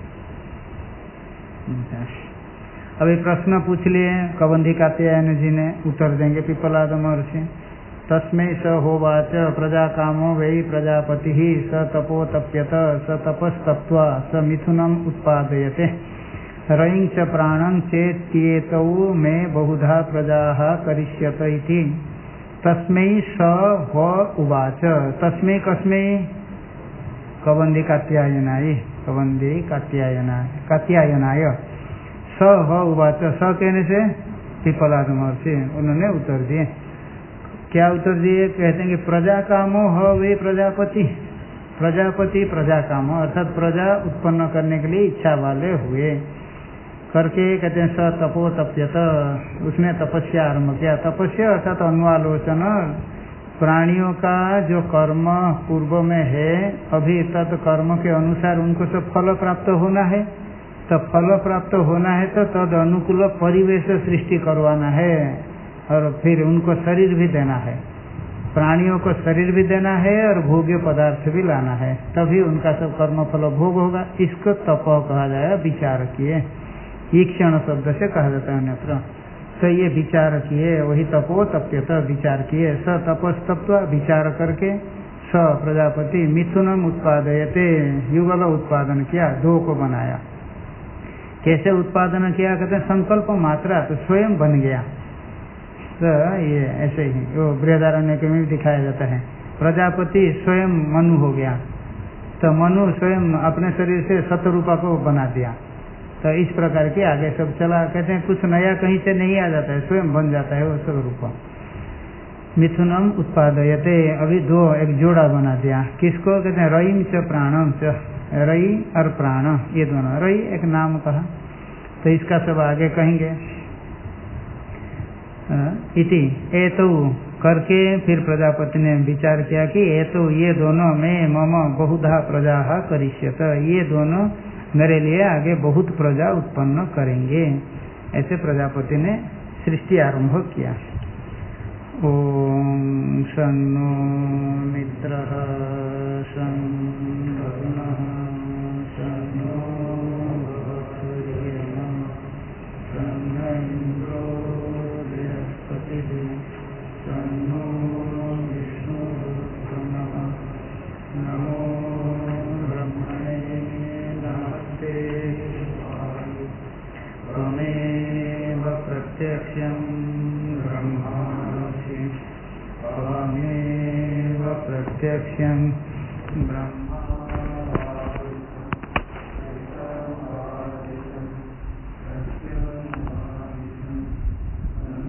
[SPEAKER 1] अभी प्रश्न पूछ लिए कबंधी कात्यायन जी ने, उत्तर देंगे पिप्पलाद महर्षि। तस्मै स होवाच प्रजा कामो वै प्रजापति स तपो तप्यत स तपस्तप्त्वा स मिथुनम उत्पादयते रयिं च प्राणं चेत्येतौ मे बहुधा प्रजाः करिष्यत इति। तस्मै स व उवाच, तस्मै कस्मै? कबंधी कात्यायनाय, कबंधी कात्यायनाय, कात्यायनाय। स व उवाच, स कहने से पिपलाद महर्षि, उन्होंने उत्तर दिए। क्या उत्तर दिए? कहते हैं कि प्रजा कामो ह वे प्रजापति, प्रजापति प्रजा काम अर्थात प्रजा उत्पन्न करने के लिए इच्छा वाले हुए करके कहते हैं स तपो तप्यत, उसने तपस्या आरम्भ किया। तपस्या अर्थात अनुआलोचन, प्राणियों का जो कर्म पूर्व में है अभी तत् कर्म के अनुसार उनको सब फल प्राप्त होना है, तो फल प्राप्त होना है तो तद अनुकूल परिवेश सृष्टि करवाना है और फिर उनको शरीर भी देना है, प्राणियों को शरीर भी देना है और भोग्य पदार्थ भी लाना है, तभी उनका सब कर्म फल भोग होगा। इसको तप कहा जाएगा, विचार किए। ईक्षण शब्द से कहा जाता है अन्यत्र। तो ये विचार किए, वही तपो तप्यत, विचार किए। स तपस्तप्त्वा, विचार करके स प्रजापति मिथुनम उत्पादयते, युगल उत्पादन किया, दो को बनाया। कैसे उत्पादन किया? कहते हैं संकल्प मात्रा, तो स्वयं बन गया। तो ये ऐसे ही वो बृहदारण्य में भी दिखाया जाता है। प्रजापति स्वयं मनु हो गया, तो मनु स्वयं अपने शरीर से शतरूपा को बना दिया। तो इस प्रकार की आगे सब चला। कहते हैं कुछ नया कहीं से नहीं आ जाता है, स्वयं बन जाता है वो शतरूपा। मिथुनम उत्पादयते, अभी दो एक जोड़ा बना दिया। किसको? कहते हैं रईम च प्राणम च, रई और प्राण ये दोनों। रई एक नाम कहा, तो इसका सब आगे कहेंगे। इति एतो करके फिर प्रजापति ने विचार किया कि एतो ये दोनों में मम बहुधा प्रजा करिष्यत, ये दोनों मेरे लिए आगे बहुत प्रजा उत्पन्न करेंगे। ऐसे प्रजापति ने सृष्टि आरंभ किया। ओम शन्नो मित्रः शं वरुणः शन्नो भुवः शन्नो इन्द्रो शन्नो विष्णुरुक्रमः। नमो ब्रह्मणे नमस्ते त्वमेव प्रत्यक्षं ब्रह्मासि, त्वमेव प्रत्यक्षं ब्रह्म